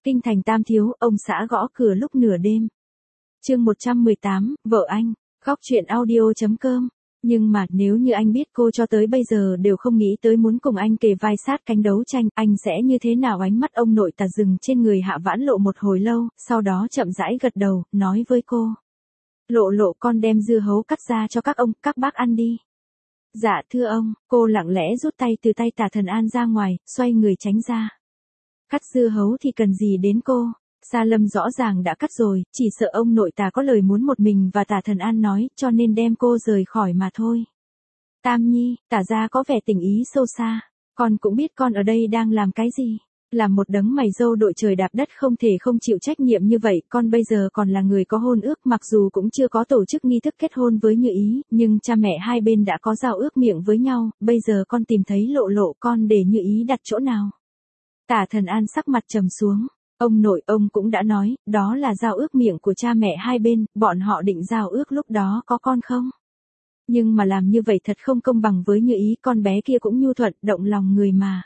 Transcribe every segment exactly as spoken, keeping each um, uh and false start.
Kinh thành Tam Thiếu, ông xã gõ cửa lúc nửa đêm. Chương một trăm mười tám, vợ anh, góc truyện audio chấm com. Nhưng mà nếu như anh biết cô cho tới bây giờ đều không nghĩ tới muốn cùng anh kề vai sát cánh đấu tranh, anh sẽ như thế nào? Ánh mắt ông nội tà dừng trên người Hạ Vãn Lộ một hồi lâu, sau đó chậm rãi gật đầu, nói với cô. Lộ Lộ, con đem dưa hấu cắt ra cho các ông, các bác ăn đi. Dạ thưa ông. Cô lặng lẽ rút tay từ tay Tả Thần An ra ngoài, xoay người tránh ra. Cắt dưa hấu thì cần gì đến cô? Sa Lâm rõ ràng đã cắt rồi, chỉ sợ ông nội Tả có lời muốn một mình và Tả Thần An nói, cho nên đem cô rời khỏi mà thôi. Tam Nhi, Tả gia có vẻ tình ý sâu xa. Con cũng biết con ở đây đang làm cái gì. Làm một đấng mày râu đội trời đạp đất không thể không chịu trách nhiệm như vậy. Con bây giờ còn là người có hôn ước, mặc dù cũng chưa có tổ chức nghi thức kết hôn với Như Ý, nhưng cha mẹ hai bên đã có giao ước miệng với nhau. Bây giờ con tìm thấy Lộ Lộ, con để Như Ý đặt chỗ nào? Tả Thần An sắc mặt trầm xuống. Ông nội ông cũng đã nói, đó là giao ước miệng của cha mẹ hai bên, bọn họ định giao ước lúc đó có con không? Nhưng mà làm như vậy thật không công bằng với Như Ý, con bé kia cũng nhu thuận, động lòng người mà.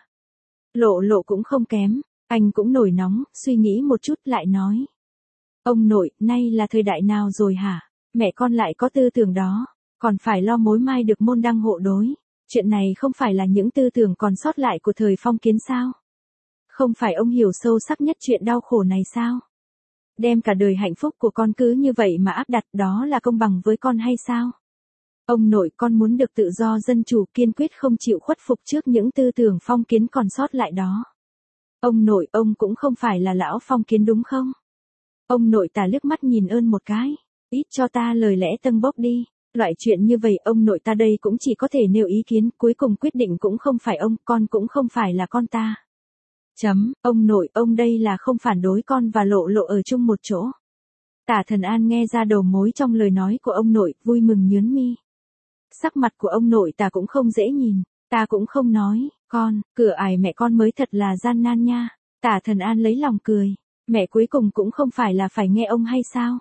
Lộ Lộ cũng không kém, anh cũng nổi nóng, suy nghĩ một chút lại nói. Ông nội, nay là thời đại nào rồi hả? Mẹ con lại có tư tưởng đó, còn phải lo mối mai được môn đăng hộ đối. Chuyện này không phải là những tư tưởng còn sót lại của thời phong kiến sao? Không phải ông hiểu sâu sắc nhất chuyện đau khổ này sao? Đem cả đời hạnh phúc của con cứ như vậy mà áp đặt, đó là công bằng với con hay sao? Ông nội, con muốn được tự do dân chủ, kiên quyết không chịu khuất phục trước những tư tưởng phong kiến còn sót lại đó. Ông nội, ông cũng không phải là lão phong kiến đúng không? Ông nội ta liếc mắt nhìn ơn một cái. Ít cho ta lời lẽ tâng bốc đi. Loại chuyện như vậy ông nội ta đây cũng chỉ có thể nêu ý kiến, cuối cùng quyết định cũng không phải ông, con cũng không phải là con ta. Chấm, ông nội, ông đây là không phản đối con và Lộ Lộ ở chung một chỗ. Tả Thần An nghe ra đầu mối trong lời nói của ông nội, vui mừng nhướng mi. Sắc mặt của ông nội ta cũng không dễ nhìn, ta cũng không nói, con, cửa ải mẹ con mới thật là gian nan nha. Tả Thần An lấy lòng cười, mẹ cuối cùng cũng không phải là phải nghe ông hay sao?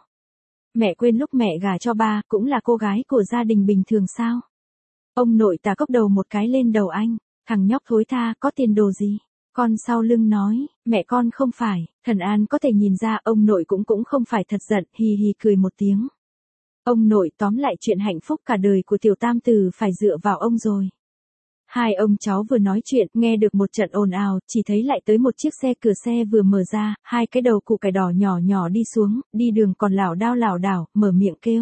Mẹ quên lúc mẹ gả cho ba, cũng là cô gái của gia đình bình thường sao? Ông nội ta cốc đầu một cái lên đầu anh, thằng nhóc thối tha, có tiền đồ gì? Con sau lưng nói, mẹ con không phải. Thần An có thể nhìn ra ông nội cũng cũng không phải thật giận, hì hì cười một tiếng. Ông nội, tóm lại chuyện hạnh phúc cả đời của tiểu tam tử phải dựa vào ông rồi. Hai ông cháu vừa nói chuyện, nghe được một trận ồn ào, chỉ thấy lại tới một chiếc xe, cửa xe vừa mở ra, hai cái đầu củ cải đỏ nhỏ nhỏ đi xuống, đi đường còn lảo đao lảo đảo, mở miệng kêu.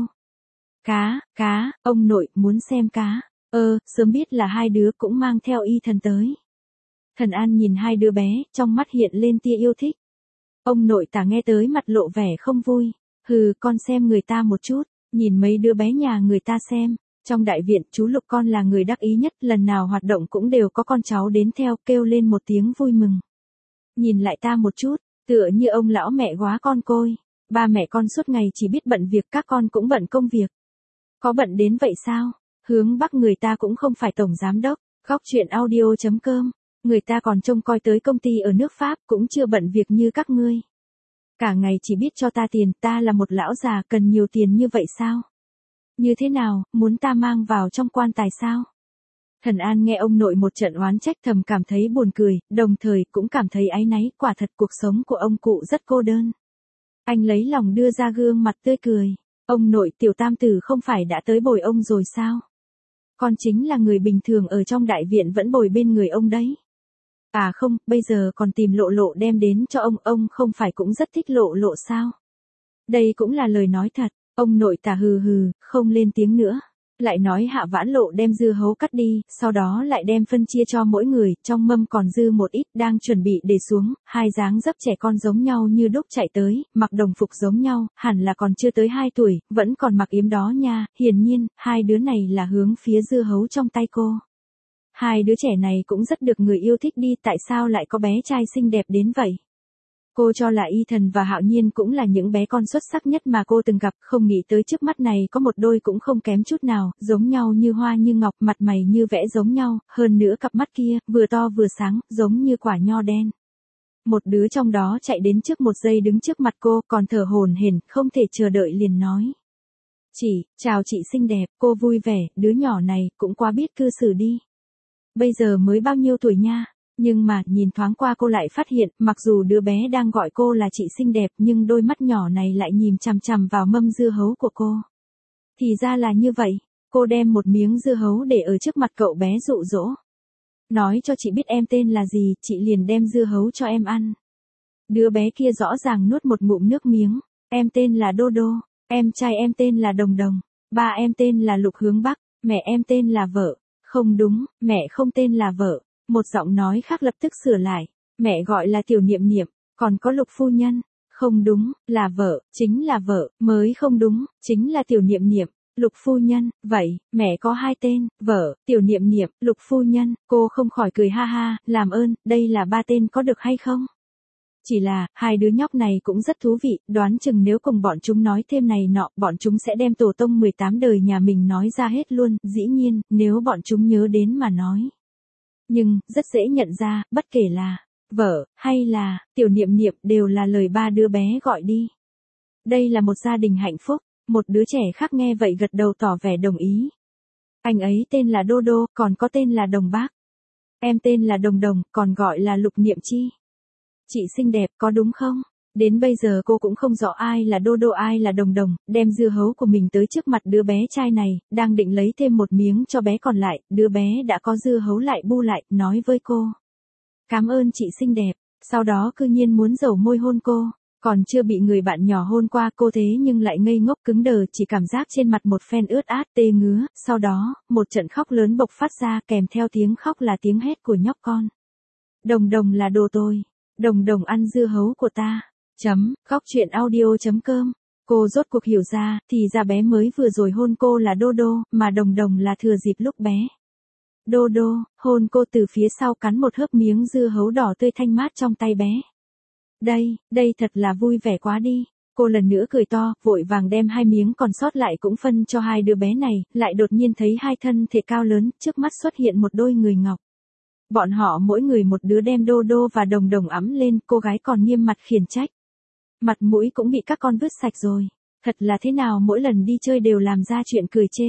Cá, cá, ông nội, muốn xem cá. Ơ, sớm biết là hai đứa cũng mang theo y thần tới. Thần An nhìn hai đứa bé, trong mắt hiện lên tia yêu thích. Ông nội Tả nghe tới mặt lộ vẻ không vui. Hừ, con xem người ta một chút, nhìn mấy đứa bé nhà người ta xem. Trong đại viện, chú Lục con là người đắc ý nhất, lần nào hoạt động cũng đều có con cháu đến theo, kêu lên một tiếng vui mừng. Nhìn lại ta một chút, tựa như ông lão mẹ góa con côi. Ba mẹ con suốt ngày chỉ biết bận việc, các con cũng bận công việc. Có bận đến vậy sao? Hướng Bắc người ta cũng không phải tổng giám đốc, góc truyện audio chấm com. Người ta còn trông coi tới công ty ở nước Pháp, cũng chưa bận việc như các ngươi. Cả ngày chỉ biết cho ta tiền, ta là một lão già cần nhiều tiền như vậy sao? Như thế nào, muốn ta mang vào trong quan tài sao? Thần An nghe ông nội một trận oán trách thầm cảm thấy buồn cười, đồng thời cũng cảm thấy áy náy, quả thật cuộc sống của ông cụ rất cô đơn. Anh lấy lòng đưa ra gương mặt tươi cười. Ông nội, tiểu tam tử không phải đã tới bồi ông rồi sao? Con chính là người bình thường ở trong đại viện vẫn bồi bên người ông đấy. À không, bây giờ còn tìm Lộ Lộ đem đến cho ông, ông không phải cũng rất thích Lộ Lộ sao? Đây cũng là lời nói thật, ông nội Tả hừ hừ, không lên tiếng nữa. Lại nói Hạ Vãn Lộ đem dưa hấu cắt đi, sau đó lại đem phân chia cho mỗi người, trong mâm còn dư một ít đang chuẩn bị để xuống, hai dáng dấp trẻ con giống nhau như đúc chạy tới, mặc đồng phục giống nhau, hẳn là còn chưa tới hai tuổi, vẫn còn mặc yếm đó nha, hiển nhiên, hai đứa này là hướng phía dưa hấu trong tay cô. Hai đứa trẻ này cũng rất được người yêu thích đi, tại sao lại có bé trai xinh đẹp đến vậy? Cô cho là Y Thần và Hạo Nhiên cũng là những bé con xuất sắc nhất mà cô từng gặp, không nghĩ tới trước mắt này có một đôi cũng không kém chút nào, giống nhau như hoa như ngọc, mặt mày như vẽ giống nhau, hơn nữa cặp mắt kia, vừa to vừa sáng, giống như quả nho đen. Một đứa trong đó chạy đến trước một giây đứng trước mặt cô, còn thở hổn hển, không thể chờ đợi liền nói. Chị, chào chị xinh đẹp, cô vui vẻ, đứa nhỏ này cũng quá biết cư xử đi. Bây giờ mới bao nhiêu tuổi nha? Nhưng mà, nhìn thoáng qua cô lại phát hiện, mặc dù đứa bé đang gọi cô là chị xinh đẹp nhưng đôi mắt nhỏ này lại nhìn chằm chằm vào mâm dưa hấu của cô. Thì ra là như vậy, cô đem một miếng dưa hấu để ở trước mặt cậu bé dụ dỗ. Nói cho chị biết em tên là gì, chị liền đem dưa hấu cho em ăn. Đứa bé kia rõ ràng nuốt một ngụm nước miếng. Em tên là Đô Đô, em trai em tên là Đồng Đồng, ba em tên là Lục Hướng Bắc, mẹ em tên là Vợ. Không đúng, mẹ không tên là Vợ. Một giọng nói khác lập tức sửa lại. Mẹ gọi là Tiểu Niệm Niệm, còn có Lục phu nhân. Không đúng, là Vợ, chính là Vợ, mới không đúng, chính là Tiểu Niệm Niệm. Lục phu nhân, vậy, mẹ có hai tên, Vợ, Tiểu Niệm Niệm, Lục phu nhân, cô không khỏi cười ha ha, làm ơn, đây là ba tên có được hay không? Chỉ là, hai đứa nhóc này cũng rất thú vị, đoán chừng nếu cùng bọn chúng nói thêm này nọ, bọn chúng sẽ đem tổ tông mười tám đời nhà mình nói ra hết luôn, dĩ nhiên, nếu bọn chúng nhớ đến mà nói. Nhưng, rất dễ nhận ra, bất kể là, Vợ, hay là, Tiểu Niệm Niệm đều là lời ba đứa bé gọi đi. Đây là một gia đình hạnh phúc, một đứa trẻ khác nghe vậy gật đầu tỏ vẻ đồng ý. Anh ấy tên là Đô Đô, còn có tên là Đồng Bác. Em tên là Đồng Đồng, còn gọi là Lục Niệm Chi. Chị xinh đẹp, có đúng không? Đến bây giờ cô cũng không rõ ai là Đô Đô ai là Đồng Đồng, đem dưa hấu của mình tới trước mặt đứa bé trai này, đang định lấy thêm một miếng cho bé còn lại, đứa bé đã có dưa hấu lại bu lại, nói với cô. Cảm ơn chị xinh đẹp, sau đó cư nhiên muốn dầu môi hôn cô, còn chưa bị người bạn nhỏ hôn qua cô thế nhưng lại ngây ngốc cứng đờ chỉ cảm giác trên mặt một phen ướt át tê ngứa, sau đó, một trận khóc lớn bộc phát ra kèm theo tiếng khóc là tiếng hét của nhóc con. Đồng Đồng là đồ tôi. Đồng Đồng ăn dưa hấu của ta. Chấm, góc truyện audio chấm com. Cô rốt cuộc hiểu ra, thì ra bé mới vừa rồi hôn cô là Đô Đô, mà Đồng Đồng là thừa dịp lúc bé. Đô Đô, hôn cô từ phía sau cắn một hớp miếng dưa hấu đỏ tươi thanh mát trong tay bé. Đây, đây thật là vui vẻ quá đi. Cô lần nữa cười to, vội vàng đem hai miếng còn sót lại cũng phân cho hai đứa bé này, lại đột nhiên thấy hai thân thể cao lớn, trước mắt xuất hiện một đôi người ngọc. Bọn họ mỗi người một đứa đem Đô Đô và Đồng Đồng ẵm lên, cô gái còn nghiêm mặt khiển trách. Mặt mũi cũng bị các con vứt sạch rồi. Thật là thế nào mỗi lần đi chơi đều làm ra chuyện cười chê.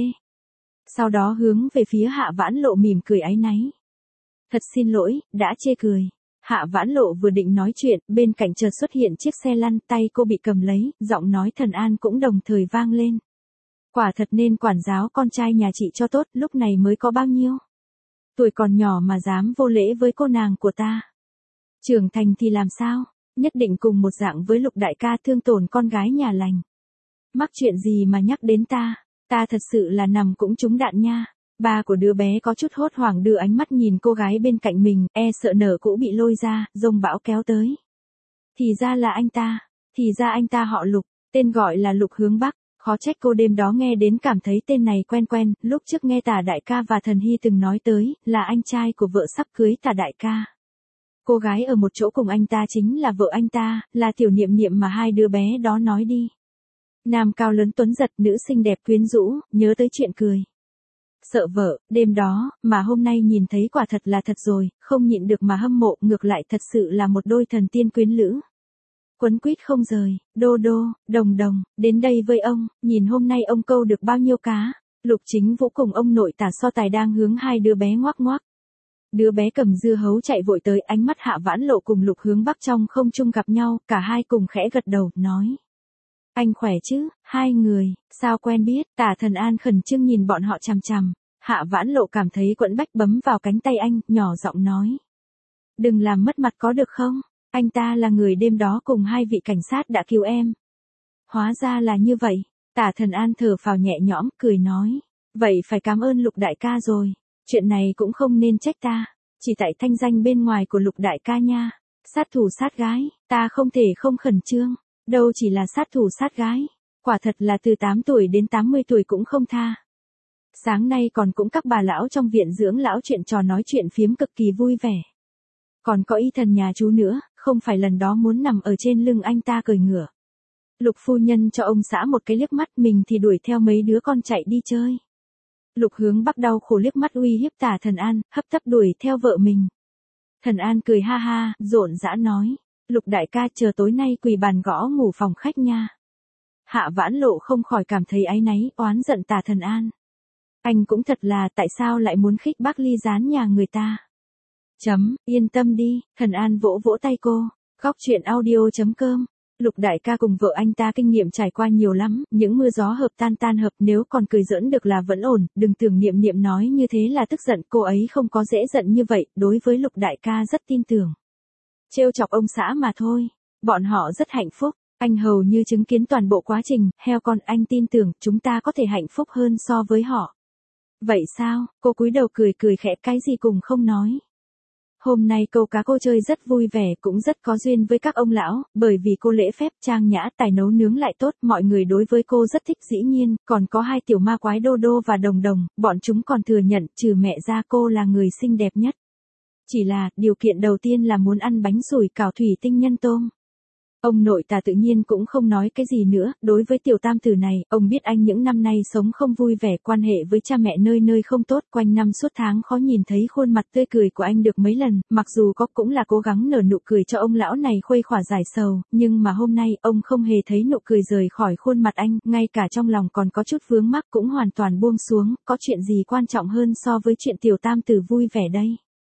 Sau đó hướng về phía Hạ Vãn Lộ mỉm cười áy náy. Thật xin lỗi, đã chê cười. Hạ Vãn Lộ vừa định nói chuyện, bên cạnh chợt xuất hiện chiếc xe lăn, tay cô bị cầm lấy, giọng nói Thần An cũng đồng thời vang lên. Quả thật nên quản giáo con trai nhà chị cho tốt, lúc này mới có bao nhiêu. Tuổi còn nhỏ mà dám vô lễ với cô nàng của ta. Trưởng thành thì làm sao, nhất định cùng một dạng với Lục đại ca thương tổn con gái nhà lành. Mắc chuyện gì mà nhắc đến ta, ta thật sự là nằm cũng trúng đạn nha. Ba của đứa bé có chút hốt hoảng đưa ánh mắt nhìn cô gái bên cạnh mình, e sợ nở cũ bị lôi ra, dông bão kéo tới. Thì ra là anh ta, thì ra anh ta họ Lục, tên gọi là Lục Hướng Bắc. Khó trách cô đêm đó nghe đến cảm thấy tên này quen quen, lúc trước nghe Tả đại ca và Thần Hy từng nói tới, là anh trai của vợ sắp cưới Tả đại ca. Cô gái ở một chỗ cùng anh ta chính là vợ anh ta, là Tiểu Niệm Niệm mà hai đứa bé đó nói đi. Nam cao lớn tuấn giật, nữ xinh đẹp quyến rũ, nhớ tới chuyện cười. Sợ vợ, đêm đó, mà hôm nay nhìn thấy quả thật là thật rồi, không nhịn được mà hâm mộ, ngược lại thật sự là một đôi thần tiên quyến lữ. Quấn quýt không rời, Đô Đô, Đồng Đồng, đến đây với ông, nhìn hôm nay ông câu được bao nhiêu cá. Lục Chính Vũ cùng ông nội Tả so tài đang hướng hai đứa bé ngoác ngoác. Đứa bé cầm dưa hấu chạy vội tới, ánh mắt Hạ Vãn Lộ cùng Lục Hướng Bắc trong không trung gặp nhau, cả hai cùng khẽ gật đầu, nói. Anh khỏe chứ, hai người, sao quen biết, Tả Thần An khẩn trương nhìn bọn họ chằm chằm. Hạ Vãn Lộ cảm thấy quẫn bách bấm vào cánh tay anh, nhỏ giọng nói. Đừng làm mất mặt có được không? Anh ta là người đêm đó cùng hai vị cảnh sát đã cứu em. Hóa ra là như vậy. Tả Thần An thở phào nhẹ nhõm, cười nói. Vậy phải cảm ơn Lục đại ca rồi. Chuyện này cũng không nên trách ta. Chỉ tại thanh danh bên ngoài của Lục đại ca nha. Sát thủ sát gái, ta không thể không khẩn trương. Đâu chỉ là sát thủ sát gái. Quả thật là từ tám tuổi đến tám mươi tuổi cũng không tha. Sáng nay còn cũng các bà lão trong viện dưỡng lão chuyện trò nói chuyện phiếm cực kỳ vui vẻ. Còn có y thần nhà chú nữa, không phải lần đó muốn nằm ở trên lưng anh ta cười ngửa. Lục phu nhân cho ông xã một cái liếc mắt, mình thì đuổi theo mấy đứa con chạy đi chơi. Lục Hướng Bắc đau khổ liếc mắt uy hiếp Tả Thần An, hấp tấp đuổi theo vợ mình. Thần An cười ha ha, rộn rã nói. Lục đại ca chờ tối nay quỳ bàn gõ ngủ phòng khách nha. Hạ Vãn Lộ không khỏi cảm thấy áy náy, oán giận Tả Thần An. Anh cũng thật là tại sao lại muốn khích bác ly gián nhà người ta. Chấm, yên tâm đi, Thần An vỗ vỗ tay cô. Góc chuyện audio chấm com. Lục đại ca cùng vợ anh ta kinh nghiệm trải qua nhiều lắm, những mưa gió hợp tan tan hợp, nếu còn cười giỡn được là vẫn ổn, đừng tưởng Niệm Niệm nói như thế là tức giận, cô ấy không có dễ giận như vậy, đối với Lục đại ca rất tin tưởng. Trêu chọc ông xã mà thôi, bọn họ rất hạnh phúc, anh hầu như chứng kiến toàn bộ quá trình, heo con, anh tin tưởng chúng ta có thể hạnh phúc hơn so với họ. Vậy sao? Cô cúi đầu cười cười khẽ, cái gì cùng không nói. Hôm nay câu cá cô chơi rất vui vẻ, cũng rất có duyên với các ông lão, bởi vì cô lễ phép, trang nhã, tài nấu nướng lại tốt, mọi người đối với cô rất thích. Dĩ nhiên, còn có hai tiểu ma quái Đô Đô và Đồng Đồng, bọn chúng còn thừa nhận, trừ mẹ ra cô là người xinh đẹp nhất. Chỉ là, điều kiện đầu tiên là muốn ăn bánh sủi cảo thủy tinh nhân tôm. Ông nội ta tự nhiên cũng không nói cái gì nữa, đối với tiểu tam tử này, ông biết anh những năm nay sống không vui vẻ, quan hệ với cha mẹ nơi nơi không tốt, quanh năm suốt tháng khó nhìn thấy khuôn mặt tươi cười của anh được mấy lần, mặc dù có cũng là cố gắng nở nụ cười cho ông lão này khuây khỏa giải sầu, nhưng mà hôm nay, ông không hề thấy nụ cười rời khỏi khuôn mặt anh, ngay cả trong lòng còn có chút vướng mắc cũng hoàn toàn buông xuống, có chuyện gì quan trọng hơn so với chuyện tiểu tam tử vui vẻ đây.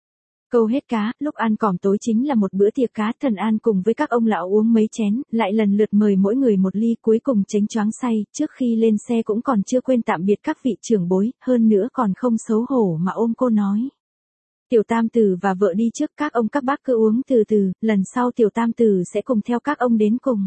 Câu hết cá, lúc ăn cỏm tối chính là một bữa tiệc cá. Thần An cùng với các ông lão uống mấy chén, lại lần lượt mời mỗi người một ly, cuối cùng chánh choáng say, trước khi lên xe cũng còn chưa quên tạm biệt các vị trưởng bối, hơn nữa còn không xấu hổ mà ôm cô nói. Tiểu tam tử và vợ đi trước, các ông các bác cứ uống từ từ, lần sau tiểu tam tử sẽ cùng theo các ông đến cùng.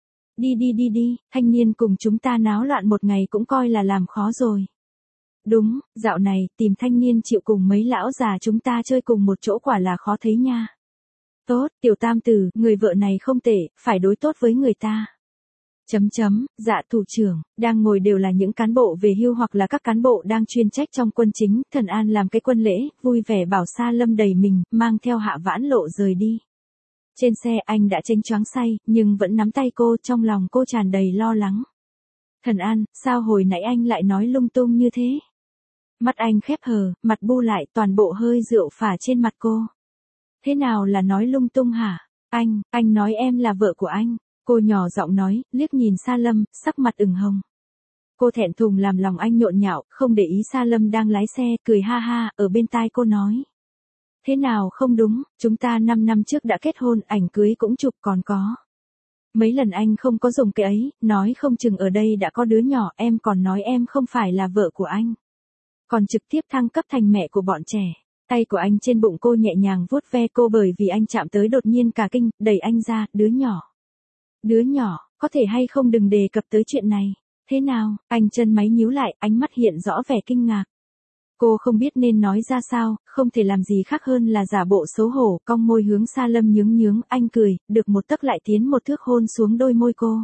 Đi đi đi đi, thanh niên cùng chúng ta náo loạn một ngày cũng coi là làm khó rồi. Đúng, dạo này, tìm thanh niên chịu cùng mấy lão già chúng ta chơi cùng một chỗ quả là khó thấy nha. Tốt, tiểu tam tử, người vợ này không tệ, phải đối tốt với người ta. Chấm chấm, dạ thủ trưởng, đang ngồi đều là những cán bộ về hưu hoặc là các cán bộ đang chuyên trách trong quân chính. Thần An làm cái quân lễ, vui vẻ bảo Sa Lâm đẩy mình, mang theo Hạ Vãn Lộ rời đi. Trên xe anh đã chênh choáng say, nhưng vẫn nắm tay cô, trong lòng cô tràn đầy lo lắng. Thần An, sao hồi nãy anh lại nói lung tung như thế? Mắt anh khép hờ, mặt bu lại, toàn bộ hơi rượu phả trên mặt cô. Thế nào là nói lung tung hả? Anh, anh nói em là vợ của anh. Cô nhỏ giọng nói, liếc nhìn Sa Lâm, sắc mặt ửng hồng. Cô thẹn thùng làm lòng anh nhộn nhạo, không để ý Sa Lâm đang lái xe, cười ha ha, ở bên tai cô nói. Thế nào không đúng, chúng ta năm năm trước đã kết hôn, ảnh cưới cũng chụp còn có. Mấy lần anh không có dùng cái ấy, nói không chừng ở đây đã có đứa nhỏ, em còn nói em không phải là vợ của anh. Còn trực tiếp thăng cấp thành mẹ của bọn trẻ. Tay của anh trên bụng cô nhẹ nhàng vuốt ve cô, bởi vì anh chạm tới đột nhiên cả kinh, đẩy anh ra, đứa nhỏ. Đứa nhỏ, có thể hay không đừng đề cập tới chuyện này. Thế nào, anh chân máy nhíu lại, ánh mắt hiện rõ vẻ kinh ngạc. Cô không biết nên nói ra sao, không thể làm gì khác hơn là giả bộ xấu hổ, cong môi hướng Sa Lâm nhướng nhướng, anh cười, được một tấc lại tiến một thước hôn xuống đôi môi cô.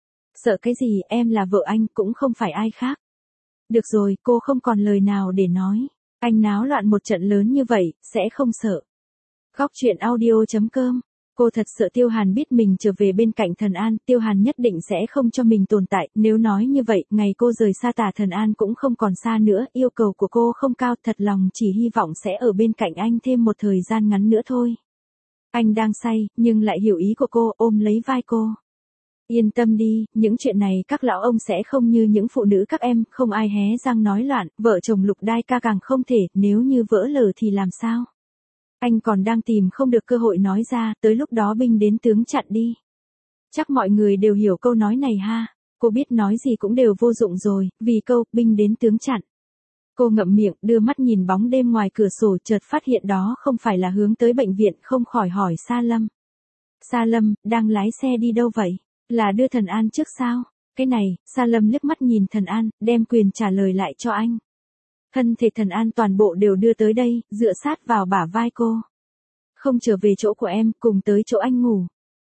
Sợ cái gì, em là vợ anh, cũng không phải ai khác. Được rồi, cô không còn lời nào để nói. Anh náo loạn một trận lớn như vậy, sẽ không sợ. Góc chuyện audio chấm com. Cô thật sợ Tiêu Hàn biết mình trở về bên cạnh Thần An, Tiêu Hàn nhất định sẽ không cho mình tồn tại, nếu nói như vậy, ngày cô rời xa tà Thần An cũng không còn xa nữa, yêu cầu của cô không cao, thật lòng chỉ hy vọng sẽ ở bên cạnh anh thêm một thời gian ngắn nữa thôi. Anh đang say, nhưng lại hiểu ý của cô, ôm lấy vai cô. Yên tâm đi, những chuyện này các lão ông sẽ không như những phụ nữ các em, không ai hé răng nói loạn, vợ chồng Lục Đai Ca càng không thể, nếu như vỡ lở thì làm sao? Anh còn đang tìm không được cơ hội nói ra, tới lúc đó binh đến tướng chặn đi. Chắc mọi người đều hiểu câu nói này ha, cô biết nói gì cũng đều vô dụng rồi, vì câu, binh đến tướng chặn. Cô ngậm miệng, đưa mắt nhìn bóng đêm ngoài cửa sổ, chợt phát hiện đó không phải là hướng tới bệnh viện, không khỏi hỏi Sa Lâm. Sa Lâm, đang lái xe đi đâu vậy? Là đưa Thần An trước sao? Cái này, Sa Lâm liếc mắt nhìn Thần An, đem quyền trả lời lại cho anh. Thân thể Thần An toàn bộ đều đưa tới đây, dựa sát vào bả vai cô. Không trở về chỗ của em, cùng tới chỗ anh ngủ.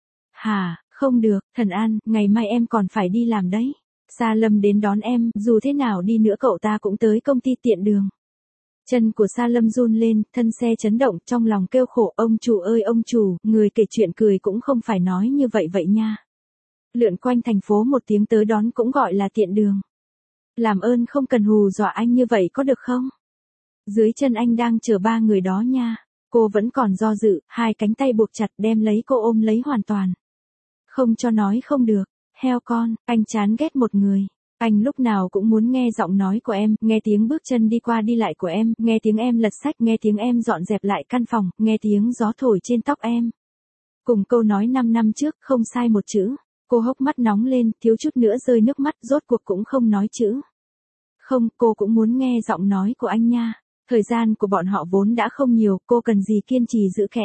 Hà, không được, Thần An, ngày mai em còn phải đi làm đấy. Sa Lâm đến đón em, dù thế nào đi nữa cậu ta cũng tới công ty tiện đường. Chân của Sa Lâm run lên, thân xe chấn động, trong lòng kêu khổ, ông chủ ơi ông chủ, người kể chuyện cười cũng không phải nói như vậy vậy nha. Lượn quanh thành phố một tiếng tới đón cũng gọi là tiện đường. Làm ơn không cần hù dọa anh như vậy có được không? Dưới chân anh đang chờ ba người đó nha. Cô vẫn còn do dự, hai cánh tay buộc chặt đem lấy cô ôm lấy hoàn toàn. Không cho nói không được, heo con, anh chán ghét một người. Anh lúc nào cũng muốn nghe giọng nói của em, nghe tiếng bước chân đi qua đi lại của em, nghe tiếng em lật sách, nghe tiếng em dọn dẹp lại căn phòng, nghe tiếng gió thổi trên tóc em. Cùng câu nói năm năm trước, không sai một chữ. Cô hốc mắt nóng lên, thiếu chút nữa rơi nước mắt, rốt cuộc cũng không nói chữ. Không, cô cũng muốn nghe giọng nói của anh nha. Thời gian của bọn họ vốn đã không nhiều, cô cần gì kiên trì giữ kẽ.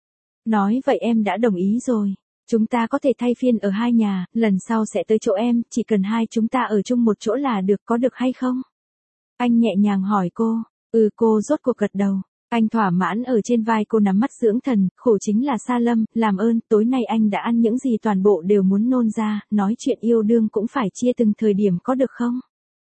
Nói vậy em đã đồng ý rồi. Chúng ta có thể thay phiên ở hai nhà, lần sau sẽ tới chỗ em, chỉ cần hai chúng ta ở chung một chỗ là được, có được hay không? Anh nhẹ nhàng hỏi cô. Ừ, cô rốt cuộc gật đầu. Anh thỏa mãn ở trên vai cô nắm mắt dưỡng thần, khổ chính là Sa Lâm, làm ơn, tối nay anh đã ăn những gì toàn bộ đều muốn nôn ra, nói chuyện yêu đương cũng phải chia từng thời điểm có được không?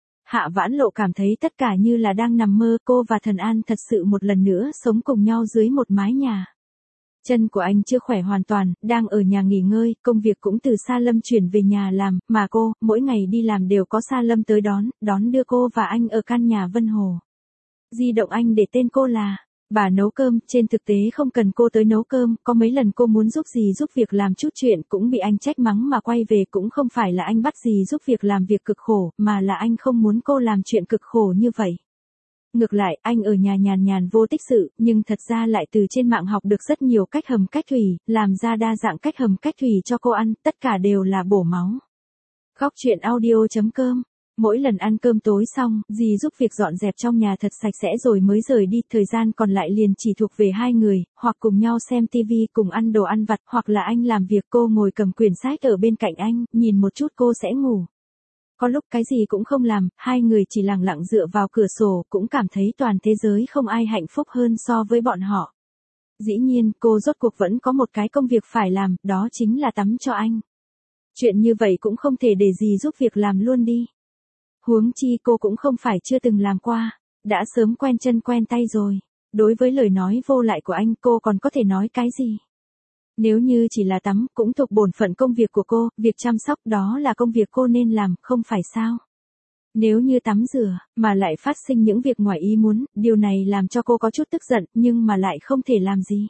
Hạ Vãn Lộ cảm thấy tất cả như là đang nằm mơ, cô và Thần An thật sự một lần nữa sống cùng nhau dưới một mái nhà. Chân của anh chưa khỏe hoàn toàn, đang ở nhà nghỉ ngơi, công việc cũng từ Sa Lâm chuyển về nhà làm, mà cô, mỗi ngày đi làm đều có Sa Lâm tới đón, đón đưa cô và anh ở căn nhà Vân Hồ. Di động anh để tên cô là bà nấu cơm, trên thực tế không cần cô tới nấu cơm, có mấy lần cô muốn giúp gì giúp việc làm chút chuyện cũng bị anh trách mắng mà quay về, cũng không phải là anh bắt gì giúp việc làm việc cực khổ, mà là anh không muốn cô làm chuyện cực khổ như vậy. Ngược lại, anh ở nhà nhàn nhàn vô tích sự, nhưng thật ra lại từ trên mạng học được rất nhiều cách hầm cách thủy, làm ra đa dạng cách hầm cách thủy cho cô ăn, tất cả đều là bổ máu. Góc truyện audio chấm com. Mỗi lần ăn cơm tối xong, dì giúp việc dọn dẹp trong nhà thật sạch sẽ rồi mới rời đi, thời gian còn lại liền chỉ thuộc về hai người, hoặc cùng nhau xem tivi, cùng ăn đồ ăn vặt, hoặc là anh làm việc, cô ngồi cầm quyển sách ở bên cạnh anh, nhìn một chút cô sẽ ngủ. Có lúc cái gì cũng không làm, hai người chỉ lặng lặng dựa vào cửa sổ, cũng cảm thấy toàn thế giới không ai hạnh phúc hơn so với bọn họ. Dĩ nhiên, cô rốt cuộc vẫn có một cái công việc phải làm, đó chính là tắm cho anh. Chuyện như vậy cũng không thể để dì giúp việc làm luôn đi. Huống chi cô cũng không phải chưa từng làm qua, đã sớm quen chân quen tay rồi. Đối với lời nói vô lại của anh, cô còn có thể nói cái gì? Nếu như chỉ là tắm, cũng thuộc bổn phận công việc của cô, việc chăm sóc đó là công việc cô nên làm, không phải sao? Nếu như tắm rửa, mà lại phát sinh những việc ngoài ý muốn, điều này làm cho cô có chút tức giận, nhưng mà lại không thể làm gì.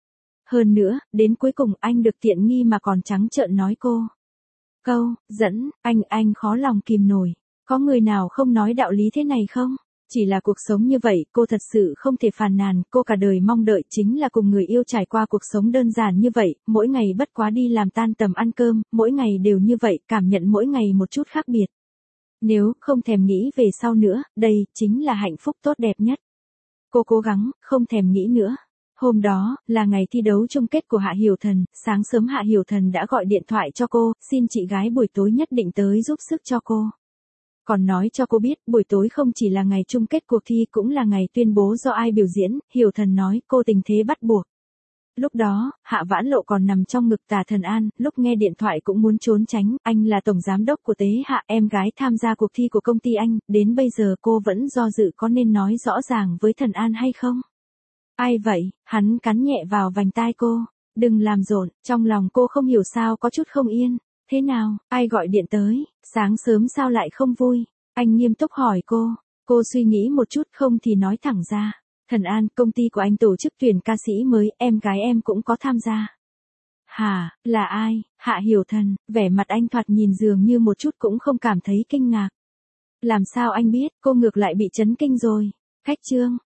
Hơn nữa, đến cuối cùng anh được tiện nghi mà còn trắng trợn nói cô. Câu, dẫn, anh, anh khó lòng kìm nổi. Có người nào không nói đạo lý thế này không? Chỉ là cuộc sống như vậy, cô thật sự không thể phàn nàn, cô cả đời mong đợi chính là cùng người yêu trải qua cuộc sống đơn giản như vậy, mỗi ngày bất quá đi làm tan tầm ăn cơm, mỗi ngày đều như vậy, cảm nhận mỗi ngày một chút khác biệt. Nếu không thèm nghĩ về sau nữa, đây chính là hạnh phúc tốt đẹp nhất. Cô cố gắng, không thèm nghĩ nữa. Hôm đó, là ngày thi đấu chung kết của Hạ Hiểu Thần, sáng sớm Hạ Hiểu Thần đã gọi điện thoại cho cô, xin chị gái buổi tối nhất định tới giúp sức cho cô. Còn nói cho cô biết, buổi tối không chỉ là ngày chung kết cuộc thi cũng là ngày tuyên bố do ai biểu diễn, Hiểu Thần nói, cô tình thế bắt buộc. Lúc đó, Hạ Vãn Lộ còn nằm trong ngực Tả Thần An, lúc nghe điện thoại cũng muốn trốn tránh, anh là tổng giám đốc của Tế Hạ, em gái tham gia cuộc thi của công ty anh, đến bây giờ cô vẫn do dự có nên nói rõ ràng với Thần An hay không? Ai vậy? Hắn cắn nhẹ vào vành tai cô, đừng làm rộn, trong lòng cô không hiểu sao có chút không yên. Thế nào, ai gọi điện tới, sáng sớm sao lại không vui? Anh nghiêm túc hỏi cô, cô suy nghĩ một chút không thì nói thẳng ra. Thần An, công ty của anh tổ chức tuyển ca sĩ mới, em gái em cũng có tham gia. Hả, là ai? Hạ Hiểu Thần, vẻ mặt anh thoạt nhìn dường như một chút cũng không cảm thấy kinh ngạc. Làm sao anh biết, cô ngược lại bị chấn kinh rồi. Khách trương,